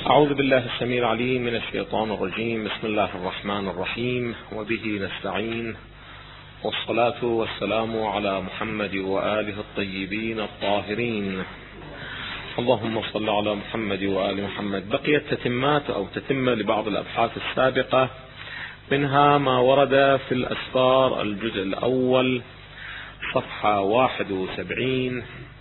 أعوذ بالله السميع العليم من الشيطان الرجيم. بسم الله الرحمن الرحيم، وبه نستعين، والصلاة والسلام على محمد وآله الطيبين الطاهرين. اللهم صل على محمد وآل محمد. بقيت تتمات أو تتمة لبعض الأبحاث السابقة، منها ما ورد في الأسفار الجزء الأول صفحة 71،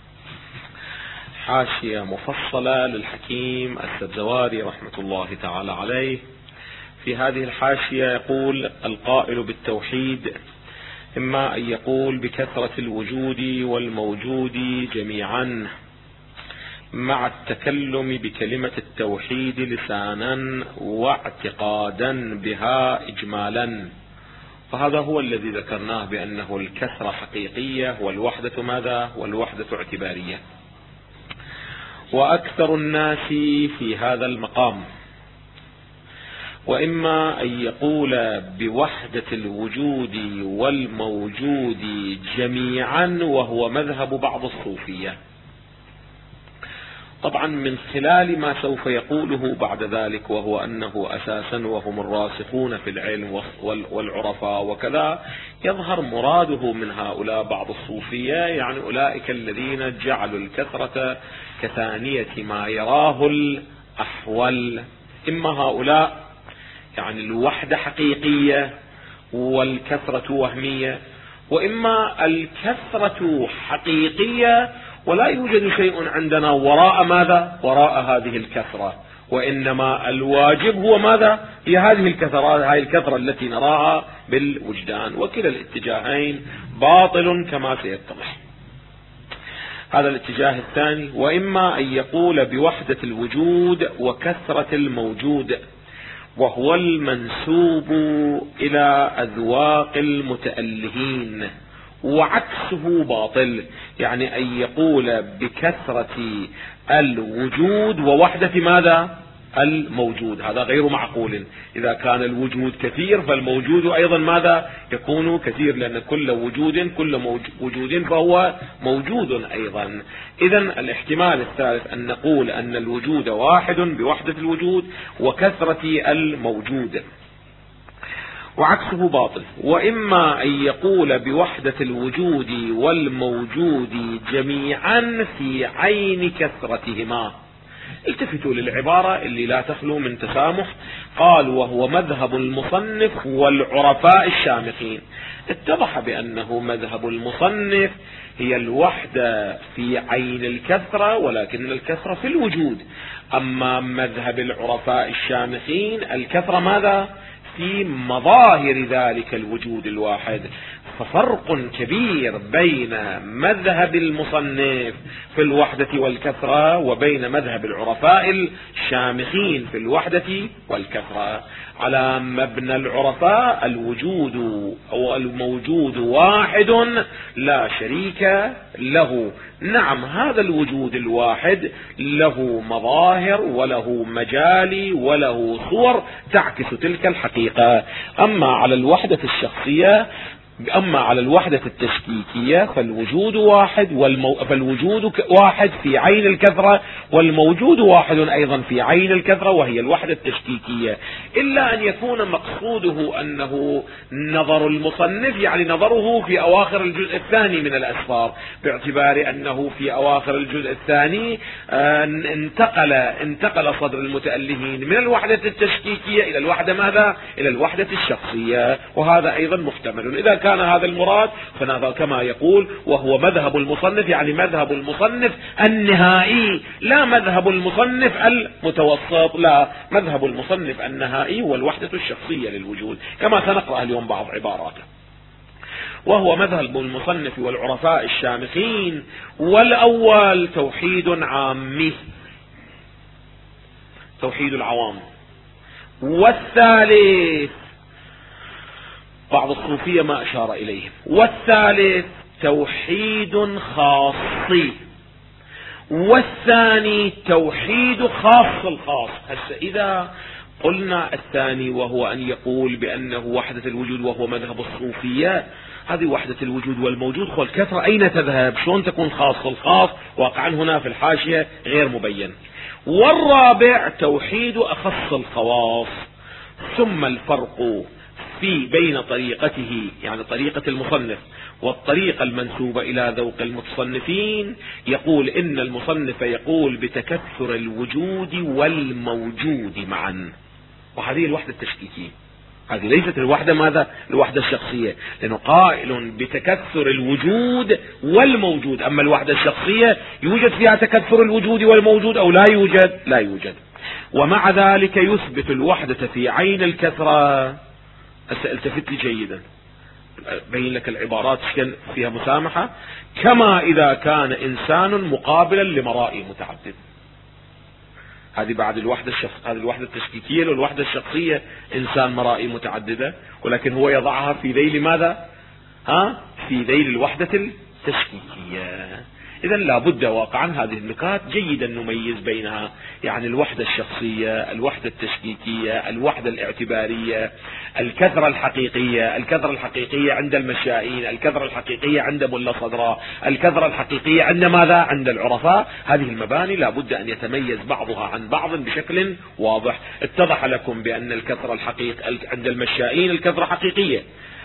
حاشية مفصلة للحكيم السبزواري رحمة الله تعالى عليه. في هذه الحاشية يقول: القائل بالتوحيد إما أن يقول بكثرة الوجود والموجود جميعا مع التكلم بكلمة التوحيد لسانا واعتقادا بها إجمالا، فهذا هو الذي ذكرناه بأنه الكثرة حقيقية والوحدة ماذا؟ والوحدة اعتبارية. وأكثر الناس في هذا المقام، وإما أن يقول بوحدة الوجود والموجود جميعا، وهو مذهب بعض الصوفية. طبعا من خلال ما سوف يقوله بعد ذلك، وهو أنه أساسا وهم الراسخون في العلم والعرفاء وكذا، يظهر مراده من هؤلاء بعض الصوفية، يعني أولئك الذين جعلوا الكثرة كثانية ما يراه الأحول. إما هؤلاء يعني الوحدة حقيقية والكثرة وهمية، وإما الكثرة حقيقية ولا يوجد شيء عندنا وراء ماذا؟ وراء هذه الكثرة، وإنما الواجب هو ماذا؟ هي هذه الكثرة، هذه الكثرة التي نراها بالوجدان. وكلا الاتجاهين باطل كما سيتضح. هذا الاتجاه الثاني. وإما أن يقول بوحدة الوجود وكثرة الموجود، وهو المنسوب إلى أذواق المتألهين، وعكسه باطل، يعني أن يقول بكثرة الوجود ووحدة ماذا؟ الموجود. هذا غير معقول. إذا كان الوجود كثير فالموجود أيضا ماذا؟ يكون كثير، لأن كل وجود فهو موجود أيضا. إذن الاحتمال الثالث أن نقول أن الوجود واحد بوحدة الوجود وكثرة الموجود، وعكسه باطل. وإما أن يقول بوحدة الوجود والموجود جميعا في عين كثرتهما. التفتوا للعبارة اللي لا تخلو من تسامح. قال: وهو مذهب المصنف والعرفاء الشامخين. اتضح بأنه مذهب المصنف هي الوحدة في عين الكثرة، ولكن الكثرة في الوجود. أما مذهب العرفاء الشامخين الكثرة ماذا؟ في مظاهر ذلك الوجود الواحد. ففرق كبير بين مذهب المصنف في الوحدة والكثرة وبين مذهب العرفاء الشامخين في الوحدة والكثرة. على مبنى العرفاء الوجود أو الموجود واحد لا شريك له. نعم، هذا الوجود الواحد له مظاهر وله مجال وله صور تعكس تلك الحقيقة. أما على الوحدة الشخصية، أما على الوحدة التشكيكية فالوجود واحد فالوجود واحد في عين الكثرة، والموجود واحد أيضا في عين الكثرة، وهي الوحدة التشكيكية. إلا أن يكون مقصوده أنه نظر المصنف، يعني نظره في أواخر الجزء الثاني من الأسفار، باعتبار أنه في أواخر الجزء الثاني انتقل صدر المتألهين من الوحدة التشكيكية إلى الوحدة ماذا؟ إلى الوحدة الشخصية، وهذا أيضا محتمل. إذا كان هذا المراد فنظر كما يقول: وهو مذهب المصنف، يعني مذهب المصنف النهائي، لا مذهب المصنف المتوسط، لا، مذهب المصنف النهائي والوحدة الشخصية للوجود، كما سنقرأ اليوم بعض عباراته. وهو مذهب المصنف والعرفاء الشامخين. والأول توحيد عامي، توحيد العوام. والثالث بعض الصوفية ما أشار إليه. والثالث توحيد خاصي. والثاني توحيد خاص الخاص. هسه إذا قلنا الثاني وهو أن يقول بأنه وحدة الوجود وهو مذهب الصوفية، هذه وحدة الوجود والموجود والكثرة أين تذهب؟ شلون تكون خاص الخاص؟ واقعا هنا في الحاشية غير مبين. والرابع توحيد أخص الخواص. ثم الفرق بين طريقته، يعني طريقة المصنف، والطريقة المنسوبة إلى ذوق المتصنفين، يقول إن المصنف يقول بتكثر الوجود والموجود معا. وهذه الوحدة التشكيكية، هذه ليست الوحدة ماذا؟ الوحدة الشخصية، لأنه قائل بتكثر الوجود والموجود. أما الوحدة الشخصية يوجد فيها تكثر الوجود والموجود أو لا يوجد؟ لا يوجد. ومع ذلك يثبت الوحدة في عين الكثرة. التفت لي جيدا، بين لك العبارات فيها مسامحة. كما إذا كان إنسان مقابلا لمرائي متعدد. هذه بعد هذه الوحدة التشكيكية والوحدة الشخصية، إنسان مرائي متعددة، ولكن هو يضعها في ذيل ماذا؟ في ذيل الوحدة التشكيكية. إذا لابد واقعا هذه النكات جيدا نميز بينها، يعني الوحدة الشخصية، الوحدة التشكيكية، الوحدة الاعتبارية، الكثرة الحقيقية. الكثرة الحقيقية عند المشائين، الكثرة الحقيقية عند ملا صدراء، الكثرة الحقيقية عند ماذا؟ عند العرفاء. هذه المباني لابد أن يتميز بعضها عن بعض بشكل واضح. اتضح لكم بأن الكثرة الحقيقية عند المشائين الكثرة حقيقية،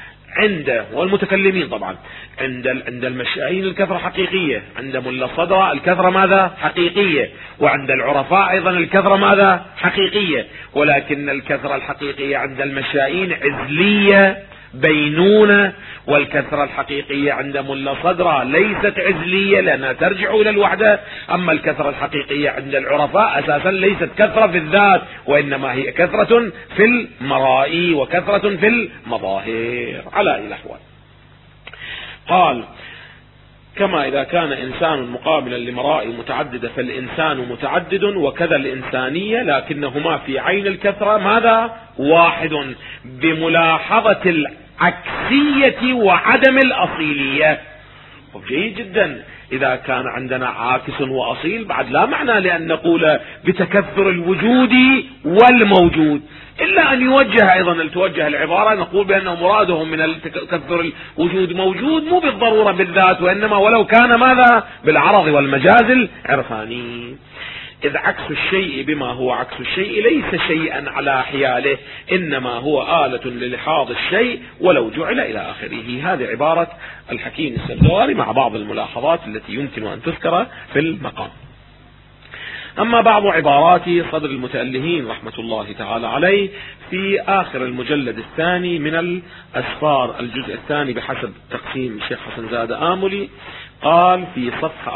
والمتكلمين طبعا عند المشائين الكثرة حقيقية، عند ملا صدراء الكثرة ماذا؟ حقيقية، وعند العرفاء أيضا الكثرة ماذا؟ حقيقية. ولكن الكثرة الحقيقية عند المشائين عزلية بينونة، والكثرة الحقيقية عند ملا صدراء ليست عزلية لأنها ترجع إلى الوحدة. أما الكثرة الحقيقية عند العرفاء أساسا ليست كثرة في الذات، وإنما هي كثرة في المرائي وكثرة في المظاهر على أي الأحوال. قال كما إذا كان إنسان مقابلا لمرائي متعددة فالإنسان متعدد، وكذا الإنسانية، لكنهما في عين الكثرة ماذا؟ واحد، بملاحظة العكسية وعدم الأصيلية. جيد جدا. إذا كان عندنا عاكس وأصيل بعد لا معنى لأن نقول بتكثر الوجود والموجود، إلا أن يوجه أيضا توجه العبارة نقول بأنه مرادهم من تكثر الوجود موجود مو بالضرورة بالذات، وإنما ولو كان ماذا؟ بالعرض والمجاز العرفاني. إذ عكس الشيء بما هو عكس الشيء ليس شيئا على حياله، إنما هو آلة للحاظ الشيء ولو جعل إلى آخره. هذه عبارة الحكيم السبزواري مع بعض الملاحظات التي يمكن أن تذكر في المقام. أما بعض عبارات صدر المتألهين رحمة الله تعالى عليه في آخر المجلد الثاني من الأسفار، الجزء الثاني بحسب تقسيم الشيخ حسن زاد آملي، قال في صفحة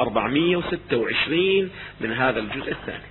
426 من هذا الجزء الثاني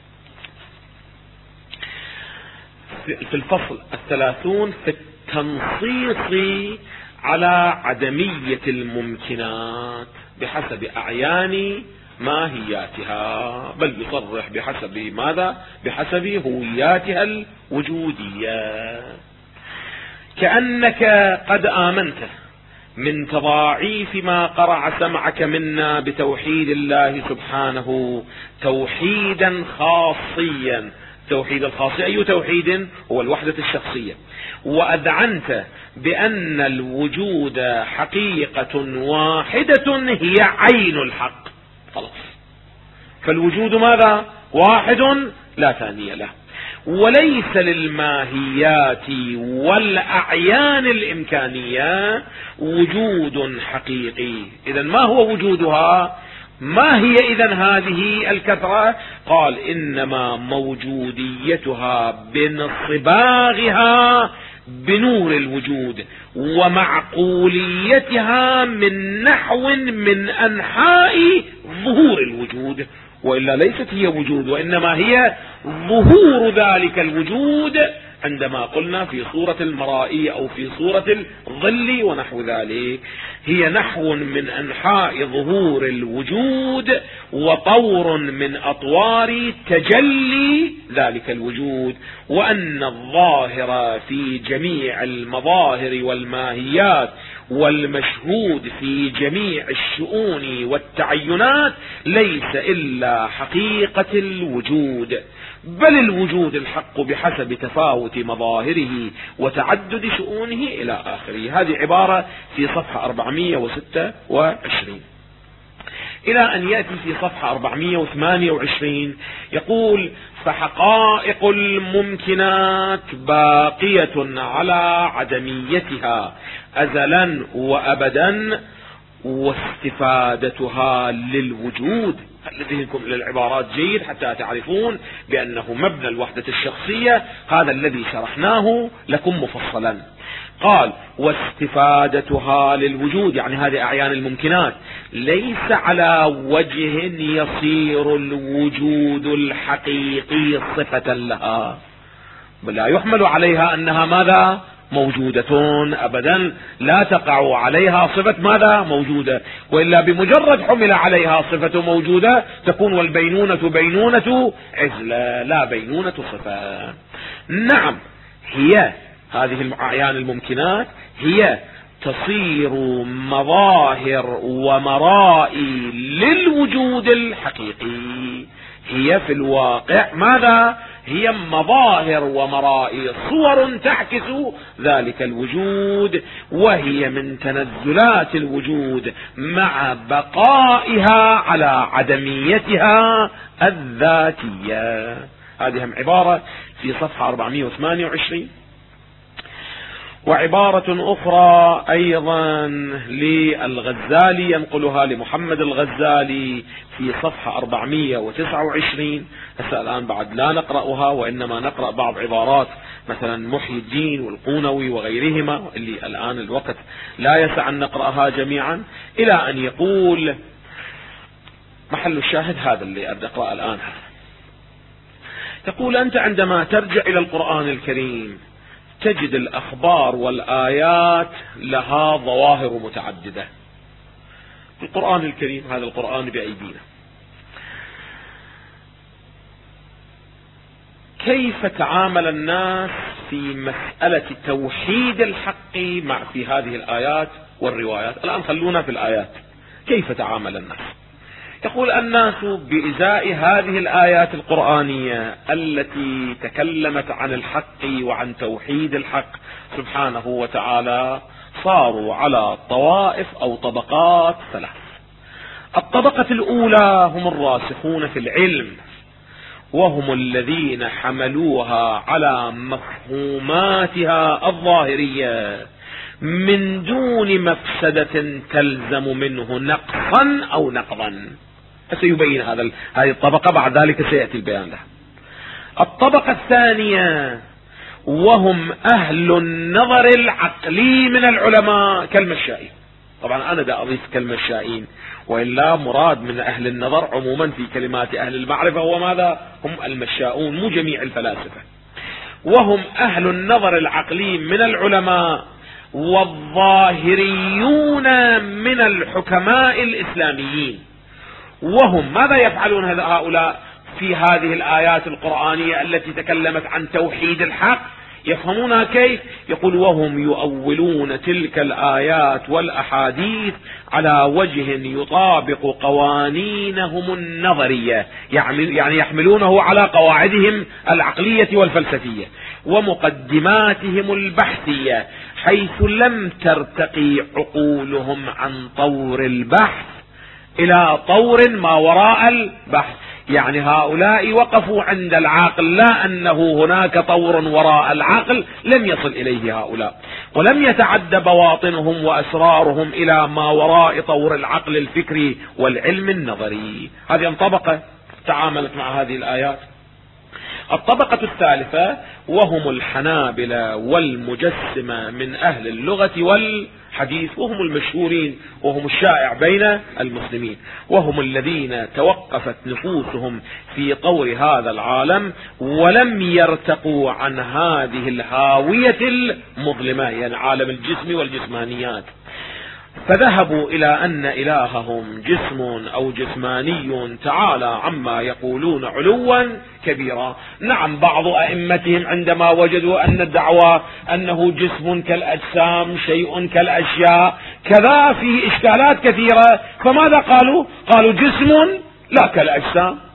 في الفصل 30 في التنصيص على عدمية الممكنات بحسب أعيان ماهياتها، بل يصرح بحسب ماذا؟ بحسب هوياتها الوجودية. كأنك قد آمنت من تضاعيف ما قرع سمعك منا بتوحيد الله سبحانه توحيدا خاصيا. توحيد الخاصية أي توحيد؟ هو الوحدة الشخصية. وأذعنت بأن الوجود حقيقة واحدة هي عين الحق. خلاص، فالوجود ماذا؟ واحد لا ثاني له، وليس للماهيات والأعيان الإمكانية وجود حقيقي. إذن ما هو وجودها؟ ما هي إذن هذه الكثرة؟ قال إنما موجوديتها بانصباغها بنور الوجود ومعقوليتها من نحو من أنحاء ظهور الوجود، وإلا ليست هي وجود، وإنما هي ظهور ذلك الوجود عندما قلنا في صورة المرائي أو في صورة الظل ونحو ذلك. هي نحو من أنحاء ظهور الوجود وطور من أطوار تجلي ذلك الوجود، وأن الظاهر في جميع المظاهر والماهيات والمشهود في جميع الشؤون والتعينات ليس إلا حقيقة الوجود، بل الوجود الحق بحسب تفاوت مظاهره وتعدد شؤونه إلى آخره. هذه عبارة في صفحة 426. إلى أن يأتي في صفحة 428 يقول: فحقائق الممكنات باقية على عدميتها أزلا وأبدا، واستفادتها للوجود. ذهنكم إلى العبارات جيد حتى تعرفون بأنه مبنى الوحدة الشخصية هذا الذي شرحناه لكم مفصلا. قال: واستفادتها للوجود، يعني هذه أعيان الممكنات، ليس على وجه يصير الوجود الحقيقي صفة لها، بل لا يحمل عليها أنها ماذا؟ موجودة أبدا، لا تقع عليها صفة ماذا؟ موجودة، وإلا بمجرد حمل عليها صفة موجودة تكون والبينونة بينونة عزلة لا بينونة صفة. نعم، هي هذه الأعيان الممكنات هي تصير مظاهر ومرائي للوجود الحقيقي. هي في الواقع ماذا؟ هي مظاهر ومرائي، صور تعكس ذلك الوجود، وهي من تنزلات الوجود مع بقائها على عدميتها الذاتية. هذه هم عبارة في صفحة 428. وعبارة أخرى أيضا للغزالي ينقلها لمحمد الغزالي في صفحة 429. الآن بعد لا نقرأها، وإنما نقرأ بعض عبارات مثلا محي الدين والقونوي وغيرهما اللي الآن الوقت لا يسع أن نقرأها جميعا، إلى أن يقول محل الشاهد هذا اللي أقرأ الآن. يقول: أنت عندما ترجع إلى القرآن الكريم تجد الأخبار والآيات لها ظواهر متعددة. القرآن الكريم هذا القرآن بأيدينا، كيف تعامل الناس في مسألة توحيد الحق مع في هذه الآيات والروايات؟ الآن خلونا في الآيات. كيف تعامل الناس؟ يقول: الناس بإزاء هذه الآيات القرآنية التي تكلمت عن الحق وعن توحيد الحق سبحانه وتعالى صاروا على طوائف أو طبقات ثلاث. الطبقة الأولى هم الراسخون في العلم، وهم الذين حملوها على مفهوماتها الظاهرية من دون مفسدة تلزم منه نقصا أو نقضا. سيبين هذه الطبقة، بعد ذلك سيأتي البيان لها. الطبقة الثانية وهم أهل النظر العقلي من العلماء كالمشائين. طبعا أنا دا أضيف كالمشائين، وإلا مراد من أهل النظر عموما في كلمات أهل المعرفة هو ماذا؟ هم المشاؤون، مو جميع الفلاسفة. وهم أهل النظر العقلي من العلماء والظاهريون من الحكماء الإسلاميين. وهم ماذا يفعلون هؤلاء في هذه الآيات القرآنية التي تكلمت عن توحيد الحق؟ يفهمونها كيف؟ يقول: وهم يؤولون تلك الآيات والأحاديث على وجه يطابق قوانينهم النظرية، يعني يحملونه على قواعدهم العقلية والفلسفية ومقدماتهم البحثية، حيث لم ترتقي عقولهم عن طور البحث إلى طور ما وراء البحث. يعني هؤلاء وقفوا عند العقل، لا أنه هناك طور وراء العقل لم يصل إليه هؤلاء، ولم يتعد بواطنهم وأسرارهم إلى ما وراء طور العقل الفكري والعلم النظري. هذه طبقة تعاملت مع هذه الآيات. الطبقة الثالثة وهم الحنابلة والمجسمة من أهل اللغة والحديث، وهم المشهورين وهم الشائع بين المسلمين، وهم الذين توقفت نفوسهم في طور هذا العالم ولم يرتقوا عن هذه الهاوية المظلمة، يعني عالم الجسم والجسمانيات، فذهبوا إلى أن إلههم جسم أو جسماني تعالى عما يقولون علوا كبيرا. نعم، بعض أئمتهم عندما وجدوا أن الدعوة أنه جسم كالأجسام شيء كالأشياء كذا فيه إشكالات كثيرة، فماذا قالوا؟ قالوا جسم لا كالأجسام،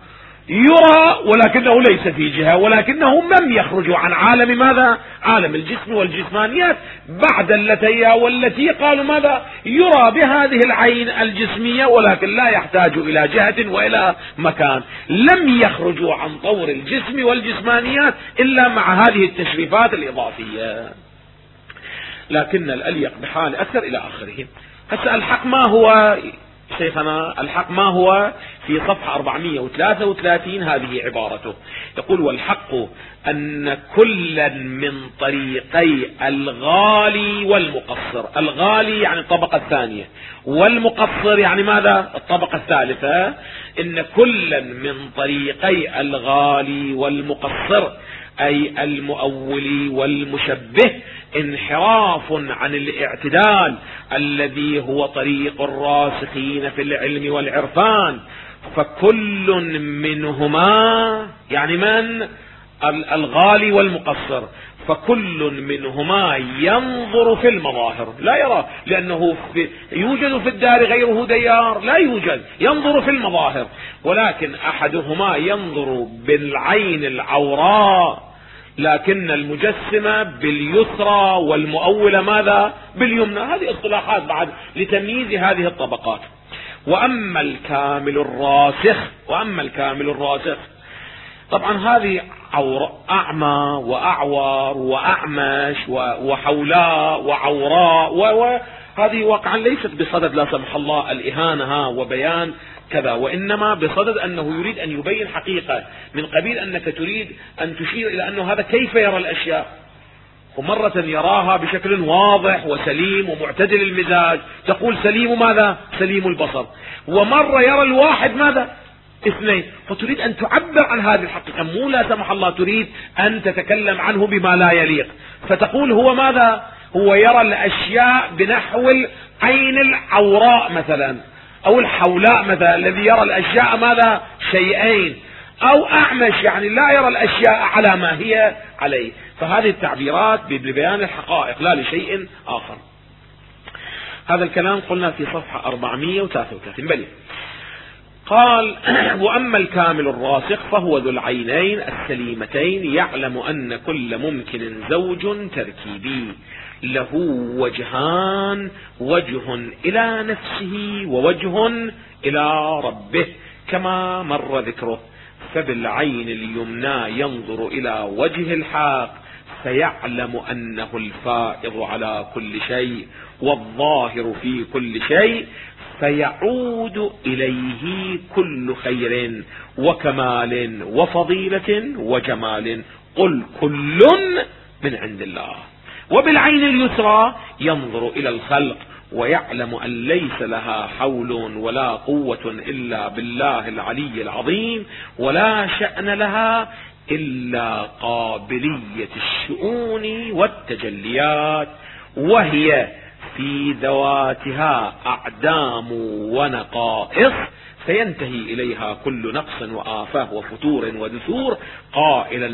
يرى ولكنه ليس في جهة، ولكنهم لم يخرجوا عن عالم ماذا؟ عالم الجسم والجسمانيات بعد اللتية والتي قالوا ماذا؟ يرى بهذه العين الجسمية ولكن لا يحتاج إلى جهة وإلى مكان. لم يخرجوا عن طور الجسم والجسمانيات إلا مع هذه التشريفات الإضافية، لكن الأليق بحال أكثر إلى آخره. هسه الحق ما هو شيخنا؟ الحق ما هو؟ في صفحة 433 هذه عبارته، يقول: والحق أن كلا من طريقي الغالي والمقصر. الغالي يعني الطبقة الثانية، والمقصر يعني ماذا؟ الطبقة الثالثة. إن كلا من طريقي الغالي والمقصر أي المؤول والمشبه انحراف عن الاعتدال الذي هو طريق الراسخين في العلم والعرفان، فكل منهما يعني من؟ الغالي والمقصر، فكل منهما ينظر في المظاهر لا يرى، لأنه يوجد في الدار غيره ديار؟ لا يوجد، ينظر في المظاهر، ولكن أحدهما ينظر بالعين العوراء، لكن المجسمة باليسرى والمؤولة ماذا؟ باليمنى. هذه اصطلاحات بعد لتمييز هذه الطبقات. وأما الكامل الراسخ طبعا هذه أعمى وأعور وأعمش وحولاء وعوراء، وهذه واقعا ليست بصدد لا سمح الله الإهانة وبيان كذا، وإنما بصدد أنه يريد أن يبين حقيقة، من قبيل أنك تريد أن تشير إلى أنه هذا كيف يرى الأشياء. ومرة يراها بشكل واضح وسليم ومعتدل المزاج، تقول سليم ماذا؟ سليم البصر. ومرة يرى الواحد ماذا؟ اثنين. فتريد أن تعبر عن هذه الحقيقة، مو لا سمح الله تريد أن تتكلم عنه بما لا يليق، فتقول هو ماذا؟ هو يرى الأشياء بنحو العين العوراء مثلا، أو الحولاء مثلا، الذي يرى الأشياء ماذا؟ شيئين. أو أعمش يعني لا يرى الأشياء على ما هي عليه. فهذه التعبيرات لبيان الحقائق لا لشيء آخر. هذا الكلام قلنا في صفحة 433. بل قال: وأما الكامل الراسخ فهو ذو العينين السليمتين، يعلم أن كل ممكن زوج تركيبي له وجهان، وجه إلى نفسه ووجه إلى ربه كما مر ذكره. فبالعين اليمنى ينظر إلى وجه الحق فيعلم أنه الفائض على كل شيء والظاهر في كل شيء، فيعود إليه كل خير وكمال وفضيلة وجمال، قل كل من عند الله. وبالعين اليسرى ينظر إلى الخلق ويعلم أن ليس لها حول ولا قوة إلا بالله العلي العظيم، ولا شأن لها إلا قابلية الشؤون والتجليات، وهي في ذواتها أعدام ونقائص، فينتهي إليها كل نقص وآفاه وفتور ودثور، قائلا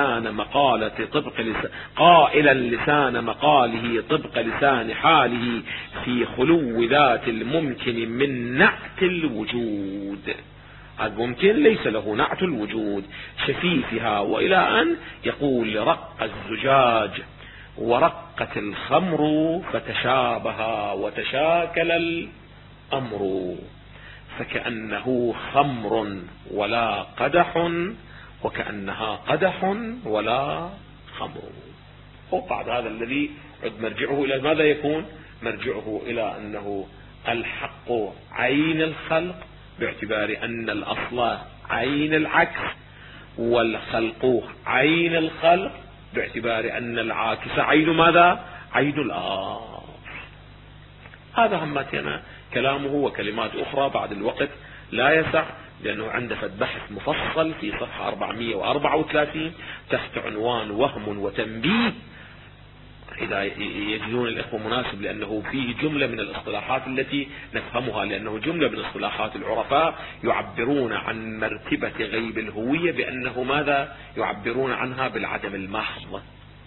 لسان مقاله طبق لسان حاله في خلو ذات الممكن من نعت الوجود. الممكن ليس له نعت الوجود شفيفها، وإلى أن يقول: رق الزجاج ورقت الخمر فتشابه وتشاكل الأمر، فكأنه خمر ولا قدح، وكأنها قدح ولا خمر. وبعد هذا الذي مرجعه إلى ماذا يكون؟ مرجعه إلى أنه الحق عين الخلق، باعتبار أن الأصل عين العكس، والخلق عين الخلق باعتبار أن العاكس عين ماذا؟ عين الآخر. هذا همتنا كلامه وكلمات أخرى بعد الوقت لا يسع، لأنه عنده بحث مفصل في صفحة 434 تحت عنوان وهم وتنبيه، إذا يجدون الإخوة مناسب، لأنه فيه جملة من الاصطلاحات التي نفهمها، لأنه جملة من اصطلاحات العرفاء يعبرون عن مرتبة غيب الهوية بأنه ماذا؟ يعبرون عنها بالعدم المحض.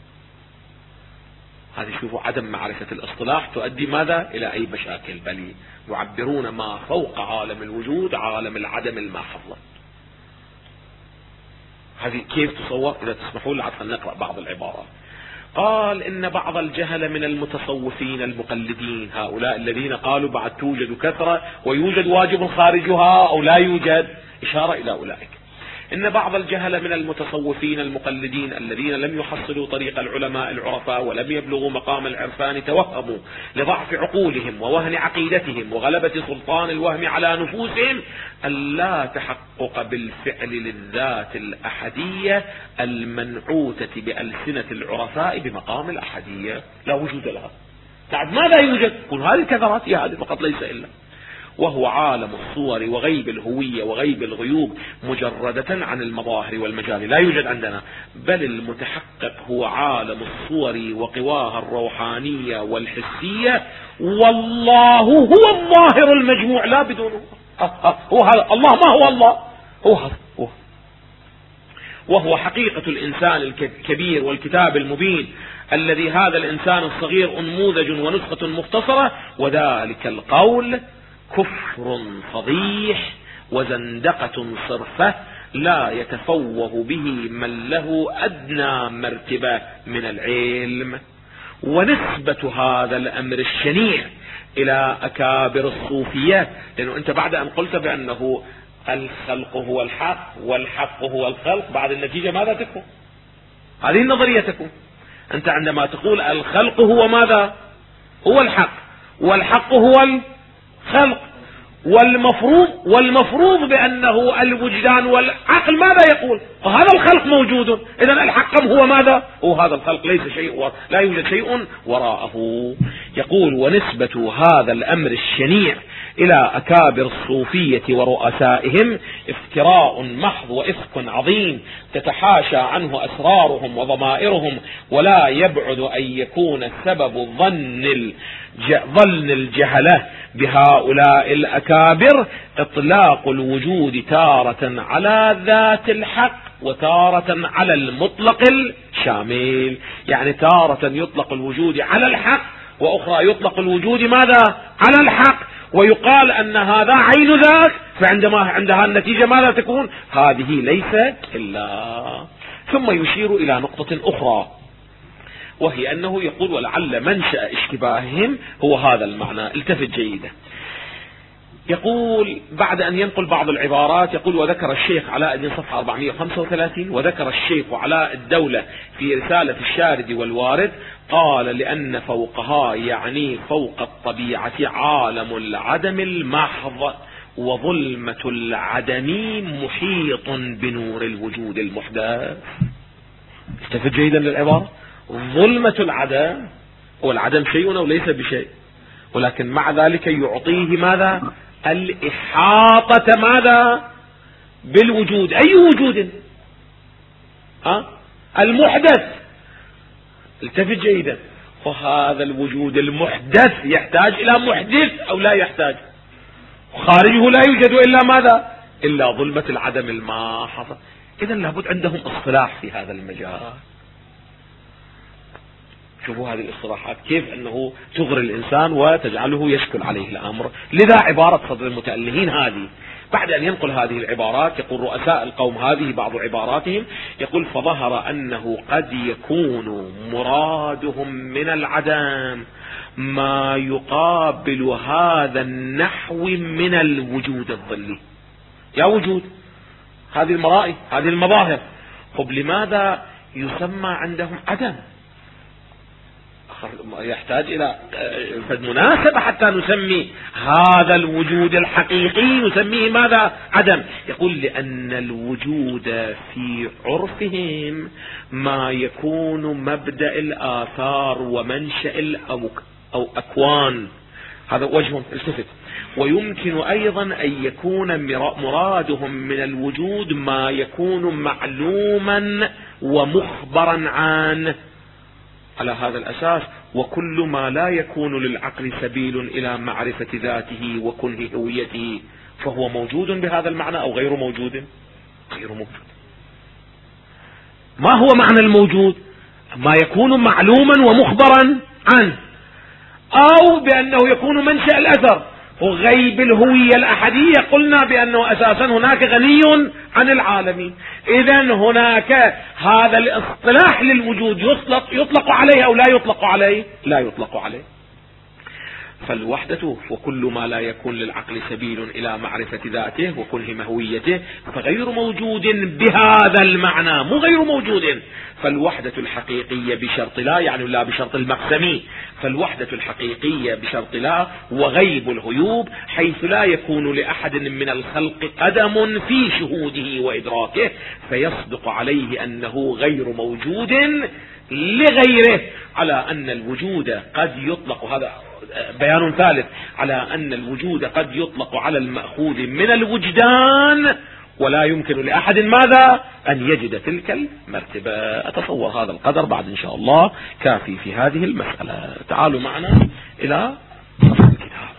هذه شوفوا عدم معرفة الاصطلاح تؤدي ماذا؟ إلى أي مشاكل. بل يعبرون ما فوق عالم الوجود عالم العدم المحض. هذه كيف تصور؟ إذا تسمحون لعطا نقرأ بعض العبارات. قال إن بعض الجهل من المتصوفين المقلدين، هؤلاء الذين قالوا بعد توجد كثرة ويوجد واجب خارجها أو لا يوجد، إشارة إلى أولئك. إن بعض الجهل من المتصوفين المقلدين الذين لم يحصلوا طريق العلماء العرفاء ولم يبلغوا مقام العرفان توهموا لضعف عقولهم ووهن عقيدتهم وغلبة سلطان الوهم على نفوسهم ألا تحقق بالفعل للذات الأحدية المنعوتة بألسنة العرفاء بمقام الأحدية، لا وجود لها. بعد ماذا يوجد؟ كل هذه الكثرات هي هذه فقط ليس إلا، وهو عالم الصور وغيب الهوية وغيب الغيوب مجردة عن المظاهر والمجال، لا يوجد عندنا، بل المتحقق هو عالم الصور وقواها الروحانية والحسية، والله هو الظاهر المجموع لا بدونه. هو هذا الله، ما هو الله؟ هو هذا هو. وهو حقيقة الإنسان الكبير والكتاب المبين الذي هذا الإنسان الصغير أنموذج ونسخة مختصرة، وذلك القول كفر فضيح وزندقة صرفة لا يتفوه به من له أدنى مرتبة من العلم. ونسبة هذا الأمر الشنيع إلى أكابر الصوفية، لأنه أنت بعد أن قلت بأنه الخلق هو الحق والحق هو الخلق، بعد النتيجة ماذا تكون؟ هذه النظرية تكون. أنت عندما تقول الخلق هو ماذا؟ هو الحق، والحق هو الخلق، والمفروض بأنه الوجدان والعقل ماذا يقول؟ وهذا الخلق موجود، إذن الحق هو ماذا؟ هو هذا الخلق، ليس شيء، لا يوجد شيء وراءه. يقول ونسبة هذا الأمر الشنيع إلى أكابر الصوفية ورؤسائهم افتراء محض وإفك عظيم تتحاشى عنه أسرارهم وضمائرهم، ولا يبعد أن يكون سبب ظن الجهلة بهؤلاء الأكابر إطلاق الوجود تارة على ذات الحق وتارة على المطلق الشامل. يعني تارة يطلق الوجود على الحق، وأخرى يطلق الوجود ماذا؟ على الحق، ويقال أن هذا عين ذاك، فعندما عندها النتيجة ماذا تكون؟ هذه ليست إلا. ثم يشير إلى نقطة أخرى، وهي أنه يقول ولعل منشأ اشتباههم هو هذا المعنى. التفت جيدا. يقول بعد أن ينقل بعض العبارات، يقول وذكر الشيخ علاء الدين صفحة 435، وذكر الشيخ علاء الدولة في رسالة الشارد والوارد، قال لأن فوقها يعني فوق الطبيعة عالم العدم المحض وظلمة العدم محيط بنور الوجود المحدث. التفت جيدا للعبارة. ظلمة العدم، والعدم شيء أو ليس بشيء، ولكن مع ذلك يعطيه ماذا؟ الإحاطة ماذا؟ بالوجود. أي وجود؟ المحدث. التفت جيدا. فهذا الوجود المحدث يحتاج إلى محدث أو لا يحتاج؟ خارجه لا يوجد إلا ماذا؟ إلا ظلمة العدم الماحض. إذا لابد عندهم اصطلاح في هذا المجال. شوفوا هذه الاصطلاحات كيف أنه تغري الإنسان وتجعله يشكل عليه الأمر. لذا عبارة صدر المتألهين هذه، بعد أن ينقل هذه العبارات يقول رؤساء القوم هذه بعض عباراتهم، يقول فظهر أنه قد يكون مرادهم من العدم ما يقابل هذا النحو من الوجود الظلي. يا وجود هذه المرائي، هذه المظاهر، طب لماذا يسمى عندهم عدم؟ يحتاج إلى مناسبة حتى نسمي هذا الوجود الحقيقي نسميه ماذا؟ عدم. يقول لأن الوجود في عرفهم ما يكون مبدأ الآثار ومنشأ أو أكوان. هذا وجه التفت. ويمكن أيضا أن يكون مرادهم من الوجود ما يكون معلوما ومخبرا عنه. على هذا الأساس وكل ما لا يكون للعقل سبيل إلى معرفة ذاته وكنه هويته فهو موجود بهذا المعنى أو غير موجود؟ غير موجود. ما هو معنى الموجود؟ ما يكون معلوما ومخبرا عنه، أو بأنه يكون منشأ الأثر. وغيب الهوية الأحدية قلنا بأنه أساسا هناك غني عن العالمين. إذا هناك هذا الاصطلاح للوجود يطلق عليه أو لا يطلق عليه؟ لا يطلق عليه. فالوحدة وكل ما لا يكون للعقل سبيل إلى معرفة ذاته وكنه هويته فغير موجود بهذا المعنى، مو غير موجود. فالوحدة الحقيقية بشرط لا، يعني لا بشرط المقسمي، فالوحدة الحقيقية بشرط لا وغيب الغيوب حيث لا يكون لأحد من الخلق قدم في شهوده وإدراكه، فيصدق عليه أنه غير موجود لغيره، على أن الوجود قد يطلق، هذا بيان ثالث، على أن الوجود قد يطلق على المأخوذ من الوجدان، ولا يمكن لأحد ماذا؟ أن يجد تلك المرتبة. أتصور هذا القدر بعد إن شاء الله كافي في هذه المسألة. تعالوا معنا إلى صفحة الكتاب.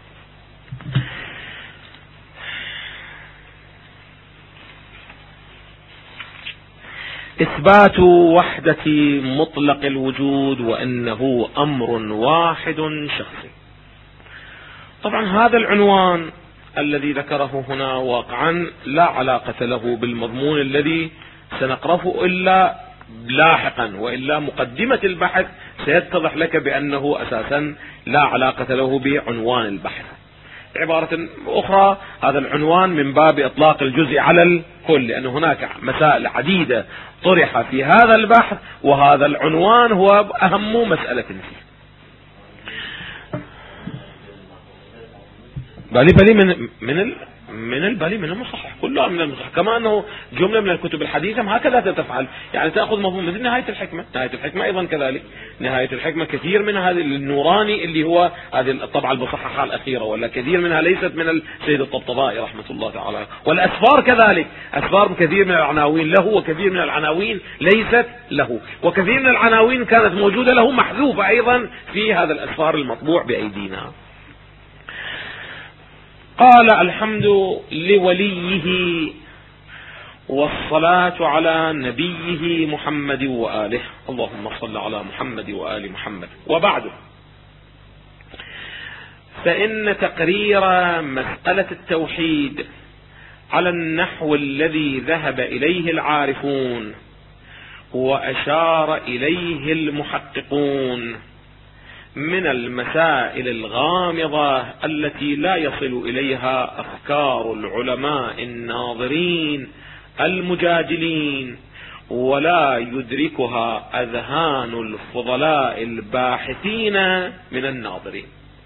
إثبات وحدة مطلق الوجود وأنه أمر واحد شخصي. طبعا هذا العنوان الذي ذكره هنا واقعا لا علاقة له بالمضمون الذي سنقرأه إلا لاحقا، وإلا مقدمة البحث سيتضح لك بأنه أساسا لا علاقة له بعنوان البحث. عبارة أخرى، هذا العنوان من باب إطلاق الجزء على الكل، لأن هناك مسائل عديدة طرح في هذا البحث، وهذا العنوان هو أهم مسألة فيه. بالي من المصحح، كلها من المصحح، كما أنه جملة من الكتب الحديثة هكذا تتفعل، يعني تأخذ مضمون مثل نهاية الحكمة أيضا كذلك. نهاية الحكمة كثير من هذه النوراني اللي هو هذه الطبعة المصححة الأخيرة، ولا كثير منها ليست من السيد الطبطبائي رحمة الله تعالى. والأسفار كذلك، أسفار كثير من العناوين له وكثير من العناوين ليست له، وكثير من العناوين كانت موجودة له محذوفة أيضا في هذا الأسفار المطبوع بأيدينا. قال: الحمد لوليه والصلاة على نبيه محمد وآله، اللهم صل على محمد وآل محمد. وبعد، فإن تقرير مسألة التوحيد على النحو الذي ذهب إليه العارفون وأشار إليه المحققون من المسائل الغامضة التي لا يصل إليها أفكار العلماء الناظرين المجادلين، ولا يدركها أذهان الفضلاء الباحثين من الناظرين.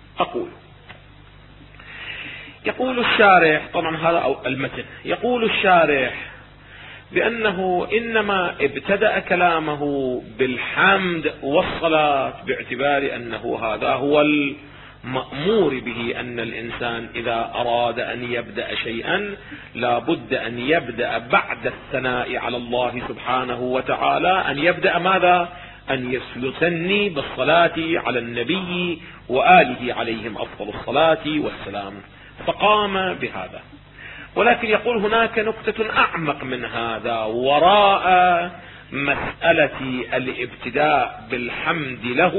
يقول الشارح، طبعا هذا أو المتن، يقول الشارح بأنه إنما ابتدأ كلامه بالحمد والصلاة باعتبار أنه هذا هو المأمور به، أن الإنسان إذا أراد أن يبدأ شيئا لا بد أن يبدأ بعد الثناء على الله سبحانه وتعالى، أن يبدأ ماذا؟ أن يثني بالصلاة على النبي وآله عليهم أفضل الصلاة والسلام، فقام بهذا. ولكن يقول هناك نقطة أعمق من هذا وراء مسألة الابتداء بالحمد له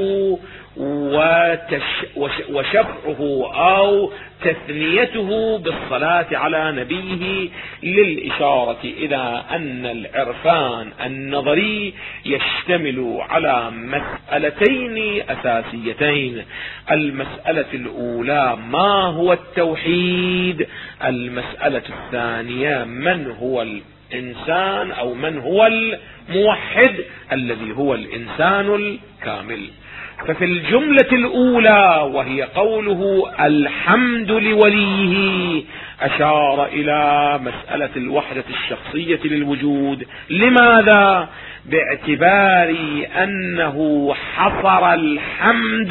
وشفعه أو تثنيته بالصلاة على نبيه، للإشارة إلى أن العرفان النظري يشتمل على مسألتين أساسيتين. المسألة الأولى ما هو التوحيد، المسألة الثانية من هو الإنسان أو من هو الموحد الذي هو الإنسان الكامل. ففي الجملة الأولى وهي قوله الحمد لوليه أشار إلى مسألة الوحدة الشخصية للوجود. لماذا؟ باعتبار أنه حصر الحمد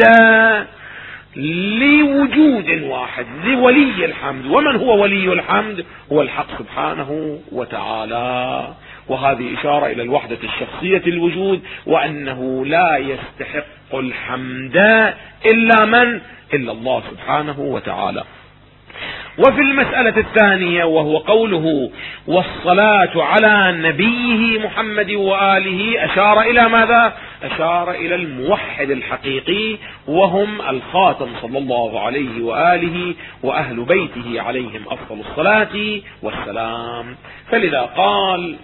لوجود واحد، لولي الحمد. ومن هو ولي الحمد؟ هو الحق سبحانه وتعالى. وهذه إشارة إلى الوحدة الشخصية للوجود، وأنه لا يستحق الحمد إلا من؟ إلا الله سبحانه وتعالى. وفي المسألة الثانية وهو قوله والصلاة على نبيه محمد وآله أشار إلى ماذا؟ أشار إلى الموحد الحقيقي وهم الخاتم صلى الله عليه وآله وأهل بيته عليهم أفضل الصلاة والسلام. فلذا قال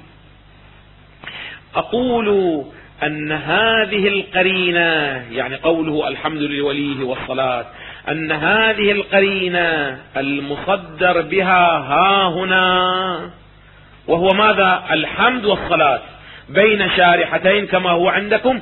أقول أن هذه القرينة، يعني قوله الحمد لوليه والصلاة، أن هذه القرينة المصدر بها ها هنا وهو ماذا؟ الحمد والصلاة بين شارحتين كما هو عندكم،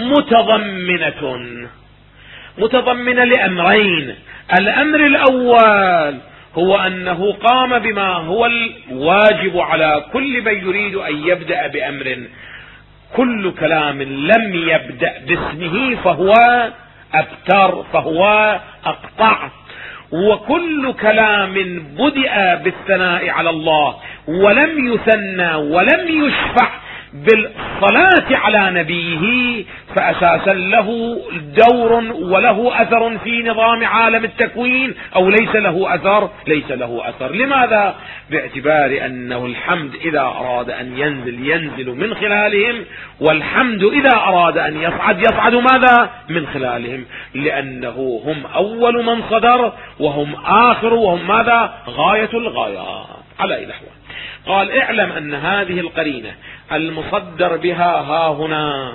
متضمنة لأمرين. الأمر الأول هو أنه قام بما هو الواجب على كل من يريد أن يبدأ بأمر. كل كلام لم يبدأ باسمه فهو أبتر، فهو أقطع، وكل كلام بدأ بالثناء على الله ولم يثنى ولم يشفع بالصلاة على نبيه فأساسا له دور وله أثر في نظام عالم التكوين أو ليس له أثر؟ ليس له أثر. لماذا؟ باعتبار أنه الحمد إذا أراد أن ينزل من خلالهم، والحمد إذا أراد أن يصعد ماذا؟ من خلالهم، لأنه هم أول من صدر وهم آخر وهم ماذا؟ غاية الغايات. على أي نحو قال اعلم أن هذه القرينة المصدر بها ها هنا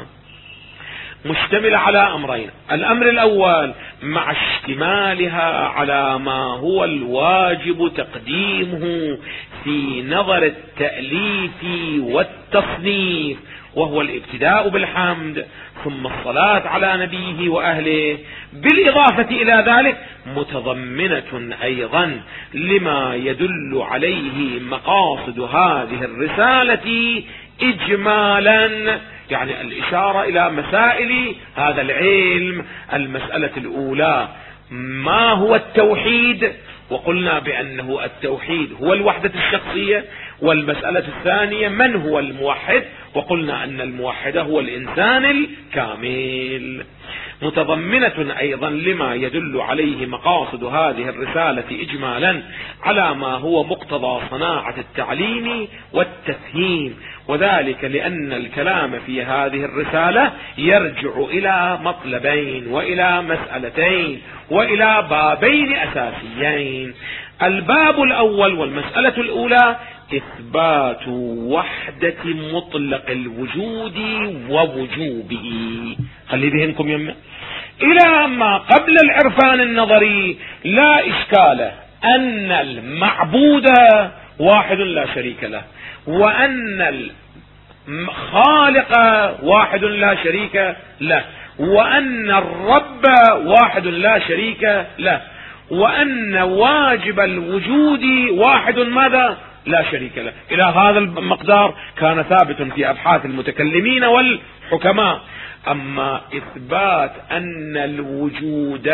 مشتملة على أمرين. الأمر الأول مع اشتمالها على ما هو الواجب تقديمه في نظر التأليف والتصنيف، وهو الابتداء بالحمد ثم الصلاة على نبيه وأهله، بالإضافة إلى ذلك متضمنة أيضا لما يدل عليه مقاصد هذه الرسالة إجمالا، يعني الإشارة إلى مسائل هذا العلم. المسألة الأولى ما هو التوحيد، وقلنا بأنه التوحيد هو الوحدة الشخصية. والمسألة الثانية من هو الموحد، وقلنا أن الموحد هو الإنسان الكامل. متضمنة أيضا لما يدل عليه مقاصد هذه الرسالة إجمالا على ما هو مقتضى صناعة التعليم والتفهيم، وذلك لأن الكلام في هذه الرسالة يرجع إلى مطلبين وإلى مسألتين وإلى بابين أساسيين. الباب الأول والمسألة الأولى إثبات وحدة مطلق الوجود ووجوبه. خلي ذهنكم يمه إلى ما قبل العرفان النظري لا إشكال أن المعبود واحد لا شريك له، وأن الخالق واحد لا شريك له، وأن الرب واحد لا شريك له، وأن واجب الوجود واحد ماذا؟ لا شريك له. إلى هذا المقدار كان ثابت في أبحاث المتكلمين والحكماء. أما إثبات أن الوجود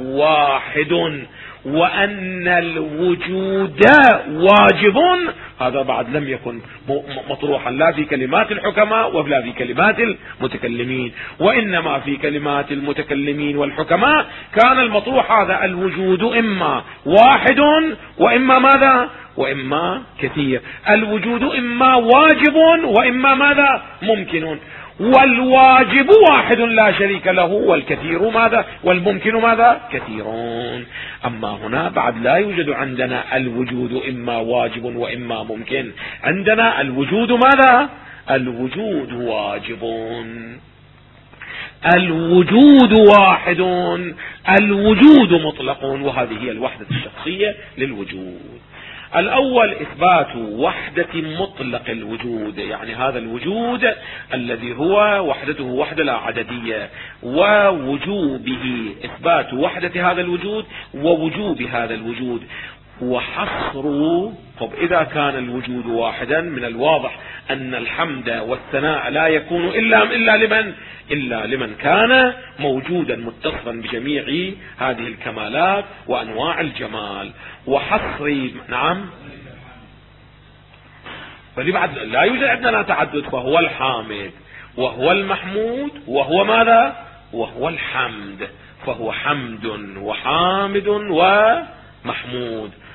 واحد وأن الوجود واجب، هذا بعد لم يكن مطروحا لا في كلمات الحكماء ولا في كلمات المتكلمين، وإنما في كلمات المتكلمين والحكماء كان المطروح هذا الوجود إما واحد وإما ماذا؟ وإما كثير. الوجود إما واجب وإما ماذا؟ ممكن. والواجب واحد لا شريك له، والكثير ماذا؟ والممكن ماذا؟ كثيرون. أما هنا بعد لا يوجد عندنا الوجود إما واجب وإما ممكن، عندنا الوجود ماذا؟ الوجود واجب، الوجود واحد، الوجود مطلق، وهذه هي الوحدة الشخصية للوجود. الأول إثبات وحدة مطلق الوجود، يعني هذا الوجود الذي هو وحدته وحدة لا عددية، ووجوبه إثبات وحدة هذا الوجود ووجوب هذا الوجود. وحصره، طب إذا كان الوجود واحدا من الواضح أن الحمد والثناء لا يكون إلا لمن كان موجودا متصفا بجميع هذه الكمالات وأنواع الجمال. وحصر نعم، فلبعد لا يوجد عندنا تعدد، فهو الحامد وهو المحمود وهو ماذا؟ وهو الحمد، فهو حمد وحامد ومحمود.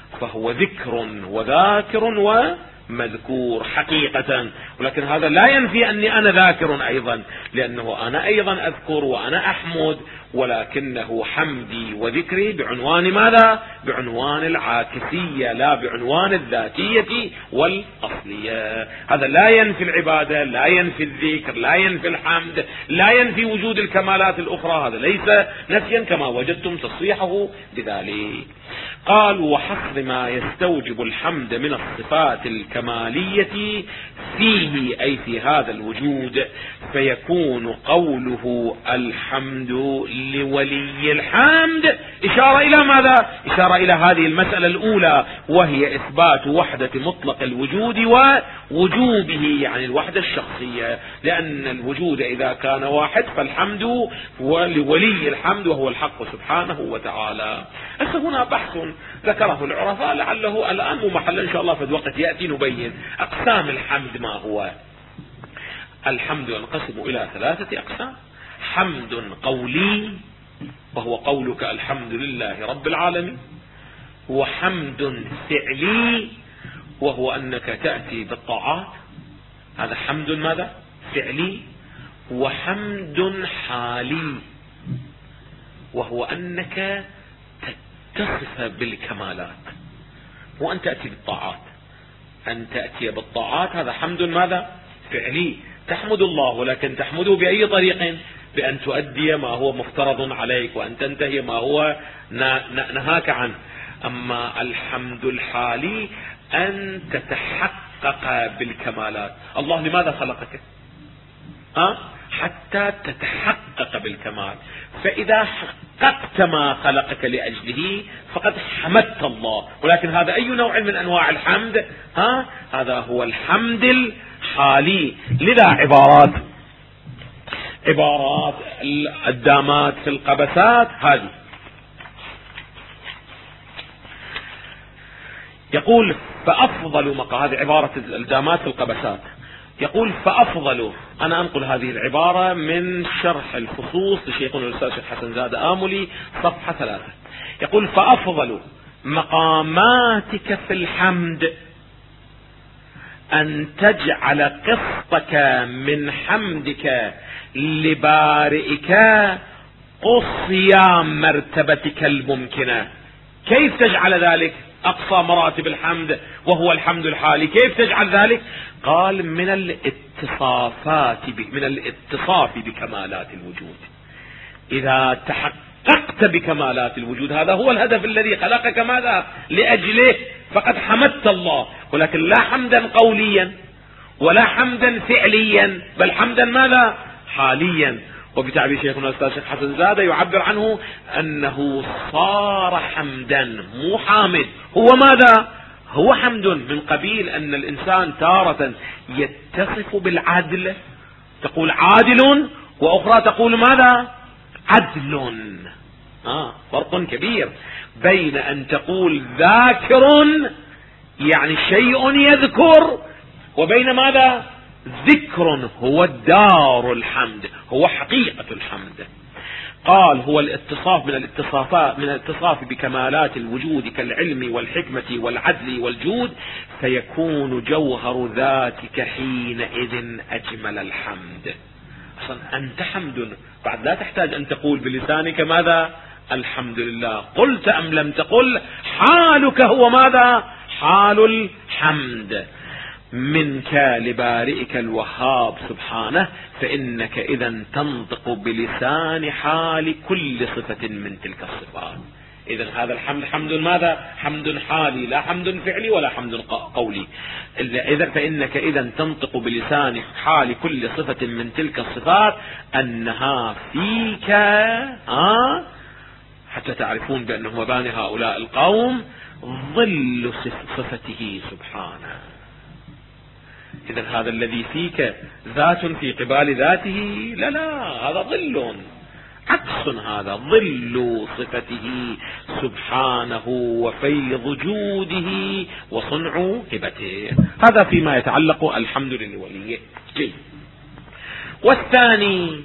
فهو ذكر وذاكر ومذكور حقيقة، ولكن هذا لا ينفي أني أنا ذاكر أيضا، لأنه أنا أيضا أذكر وأنا أحمد، ولكنه حمدي وذكري بعنوان ماذا؟ بعنوان العاكسية، لا بعنوان الذاتية والأصلية. هذا لا ينفي العبادة، لا ينفي الذكر، لا ينفي الحمد، لا ينفي وجود الكمالات الأخرى، هذا ليس نفيا كما وجدتم تصريحه بذلك. قال: وحصر ما يستوجب الحمد من الصفات الكمالية فيه، أي في هذا الوجود، فيكون قوله الحمد لولي الحمد إشارة إلى ماذا؟ إشارة إلى هذه المسألة الأولى، وهي إثبات وحدة مطلق الوجود ووجوبه، يعني الوحدة الشخصية، لأن الوجود إذا كان واحد فالحمد هو لولي الحمد وهو الحق سبحانه وتعالى. هنا بحث ذكره العرفاء لعله الآن مو محل، إن شاء الله في الوقت يأتي نبين أقسام الحمد. ما هو الحمد؟ ينقسم إلى 3 أقسام: حمد قولي وهو قولك الحمد لله رب العالمين، وحمد فعلي وهو أنك تأتي بالطاعات، هذا حمد ماذا؟ فعلي. وحمد حالي وهو أنك تتصف بالكمالات، وأن تأتي بالطاعات، أن تأتي بالطاعات هذا حمد ماذا؟ فعلي. تحمد الله، ولكن تحمده بأي طريق؟ بأن تؤدي ما هو مفترض عليك، وأن تنتهي ما هو نهاك عنه. أما الحمد الحالي أن تتحقق بالكمالات. الله لماذا خلقك؟ حتى تتحقق بالكمال، فإذا حققت ما خلقك لأجله فقد حمدت الله. ولكن هذا أي نوع من أنواع الحمد؟ هذا هو الحمد الحالي. لذا عبارات الدامات في القبسات هذه يقول: فأفضل هذه عبارة الدامات في القبسات. يقول: فأفضل، أنا أنقل هذه العبارة من شرح الفصوص لشيخنا الأستاذ الشيخ حسن زاد آملي صفحة 3. يقول: فأفضل مقاماتك في الحمد أن تجعل قسطك من حمدك لبارئك قصيا مرتبتك الممكنة. كيف تجعل ذلك؟ أقصى مراتب الحمد وهو الحمد الحالي، كيف تجعل ذلك؟ قال: من الاتصاف بكمالات الوجود. إذا تحققت بكمالات الوجود، هذا هو الهدف الذي خلقك ماذا؟ لأجله، فقد حمدت الله، ولكن لا حمدا قوليا ولا حمدا فعليا، بل حمدا ماذا؟ حاليا. وبتعبير شيخنا الأستاذ الشيخ حسن زاد يعبر عنه أنه صار حمدا، مو حامد. هو ماذا؟ هو حمد، من قبيل أن الإنسان تارة يتصف بالعدل، تقول عادل، وأخرى تقول ماذا؟ عدل. فرق كبير بين أن تقول ذاكر يعني شيء يذكر، وبين ماذا؟ ذكر هو دار الحمد، هو حقيقة الحمد. قال: هو الاتصاف من الاتصاف بكمالات الوجود كالعلم والحكمة والعدل والجود، فيكون جوهر ذاتك حينئذ أجمل الحمد. أصلا أنت حمد، بعد لا تحتاج أن تقول بلسانك ماذا؟ الحمد لله. قلت أم لم تقل، حالك هو ماذا؟ حال الحمد منك لبارئك الوهاب سبحانه، فإنك إذا تنطق بلسان حال كل صفة من تلك الصفات. إذا هذا الحمد حمد ماذا؟ حمد حالي، لا حمد فعلي ولا حمد قولي. إذا فإنك إذا تنطق بلسان حال كل صفة من تلك الصفات أنها فيك، حتى تعرفون بأنه مباني هؤلاء القوم ظل صفته سبحانه. إذا هذا الذي فيك ذات في قبال ذاته؟ لا، هذا ظل، عكس، هذا ظل صفته سبحانه وفيض جوده وصنع هبته. هذا فيما يتعلق الحمد لله. والثاني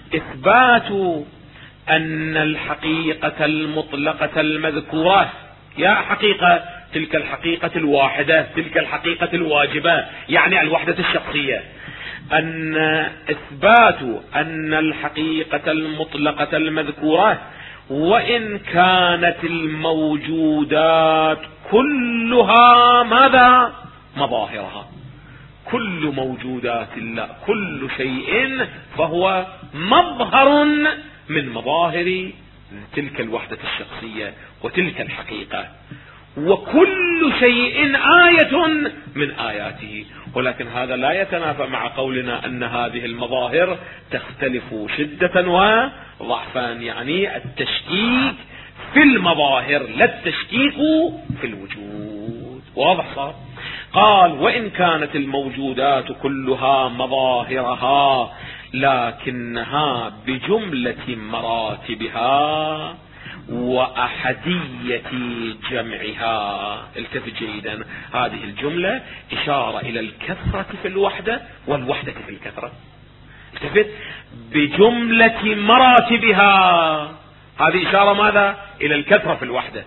إثبات أن الحقيقة المطلقة المذكورة يا حقيقة، تلك الحقيقة الواحدة، تلك الحقيقة الواجبة، يعني الوحدة الشخصية. أن إثبات أن الحقيقة المطلقة المذكورة وإن كانت الموجودات كلها ماذا؟ مظاهرها. كل موجودات الله، كل شيء فهو مظهر من مظاهر تلك الوحدة الشخصية وتلك الحقيقة، وكل شيء آية من آياته. ولكن هذا لا يتنافى مع قولنا أن هذه المظاهر تختلف شدة وضعفا، يعني التشكيك في المظاهر لا التشكيك في الوجود. واضح صار؟ قال وإن كانت الموجودات كلها مظاهرها لكنها بجملة مراتبها وأحدية جمعها. التفت جيدا، هذه الجملة إشارة إلى الكثرة في الوحدة والوحدة في الكثرة. التفت، بجملة مراتبها، هذه إشارة ماذا؟ إلى الكثرة في الوحدة،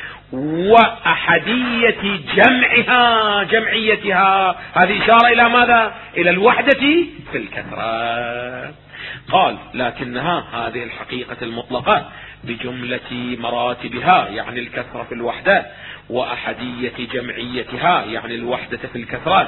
وأحدية جمعها، جمعيتها، هذه إشارة إلى ماذا؟ إلى الوحدة في الكثرة. قال لكنها هذه الحقيقة المطلقة بجملة مراتبها، يعني الكثرة في الوحدة، وأحدية جمعيتها، يعني الوحدة في الكثرة،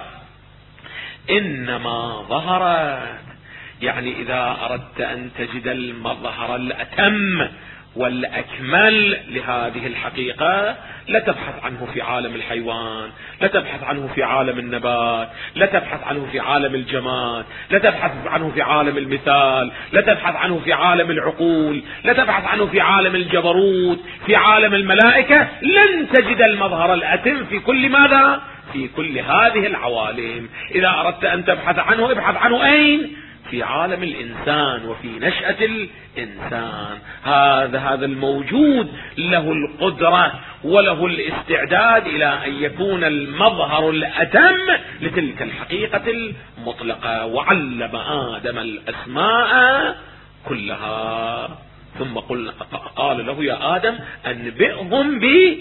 إنما ظهرت، يعني إذا أردت أن تجد المظهر الأتم والأكمل لهذه الحقيقة لا تبحث عنه في عالم الحيوان، لا تبحث عنه في عالم النبات، لا تبحث عنه في عالم الجماد، لا تبحث عنه في عالم المثال، لا تبحث عنه في عالم العقول، لا تبحث عنه في عالم الجبروت، في عالم الملائكة. لن تجد المظهر الأتم في كل ماذا؟ في كل هذه العوالم. إذا أردت أن تبحث عنه ابحث عنه أين؟ في عالم الإنسان وفي نشأة الإنسان. هذا الموجود له القدرة وله الاستعداد إلى أن يكون المظهر الأتم لتلك الحقيقة المطلقة. وعلم آدم الأسماء كلها ثم قال له يا آدم أنبئهم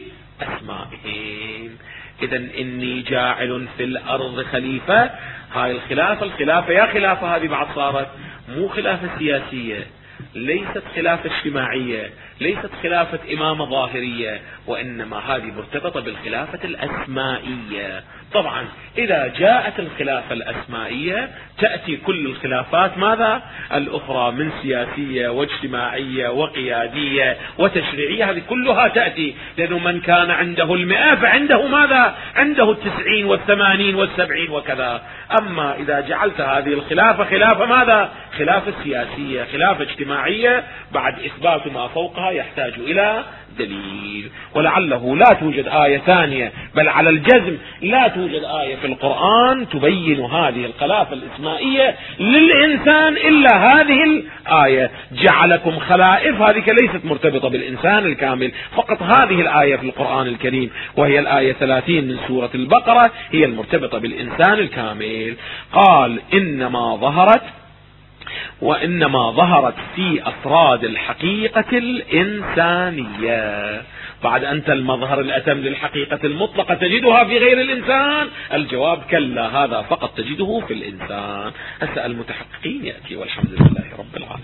بأسمائهم. إذا إني جاعل في الأرض خليفة. هاي الخلافة يا خلافة هذه بعد صارت مو خلافة سياسية، ليست خلافة اجتماعية، ليست خلافة إمامة ظاهرية، وإنما هذه مرتبطة بالخلافة الأسمائية. طبعا إذا جاءت الخلافة الأسمائية تأتي كل الخلافات ماذا؟ الأخرى من سياسية واجتماعية وقيادية وتشريعية، هذه كلها تأتي، لأنه من كان عنده 100 فعنده ماذا؟ عنده 90 و80 و70 وكذا. أما إذا جعلت هذه الخلافة خلافة ماذا؟ خلافة سياسية، خلافة اجتماعية، بعد إثبات ما فوقها يحتاج إلى دليل. ولعله لا توجد آية ثانية، بل على الجزم لا توجد آية في القرآن تبين هذه الخلافة الإسمائية للإنسان إلا هذه الآية. جعلكم خلائف، هذه ليست مرتبطة بالإنسان الكامل، فقط هذه الآية في القرآن الكريم وهي الآية 30 من سورة البقرة هي المرتبطة بالإنسان الكامل. قال وإنما ظهرت في أفراد الحقيقة الإنسانية. بعد أنت المظهر الأتم للحقيقة المطلقة تجدها في غير الإنسان؟ الجواب كلا، هذا فقط تجده في الإنسان. هسه المتحققين يأتي، والحمد لله رب العالمين.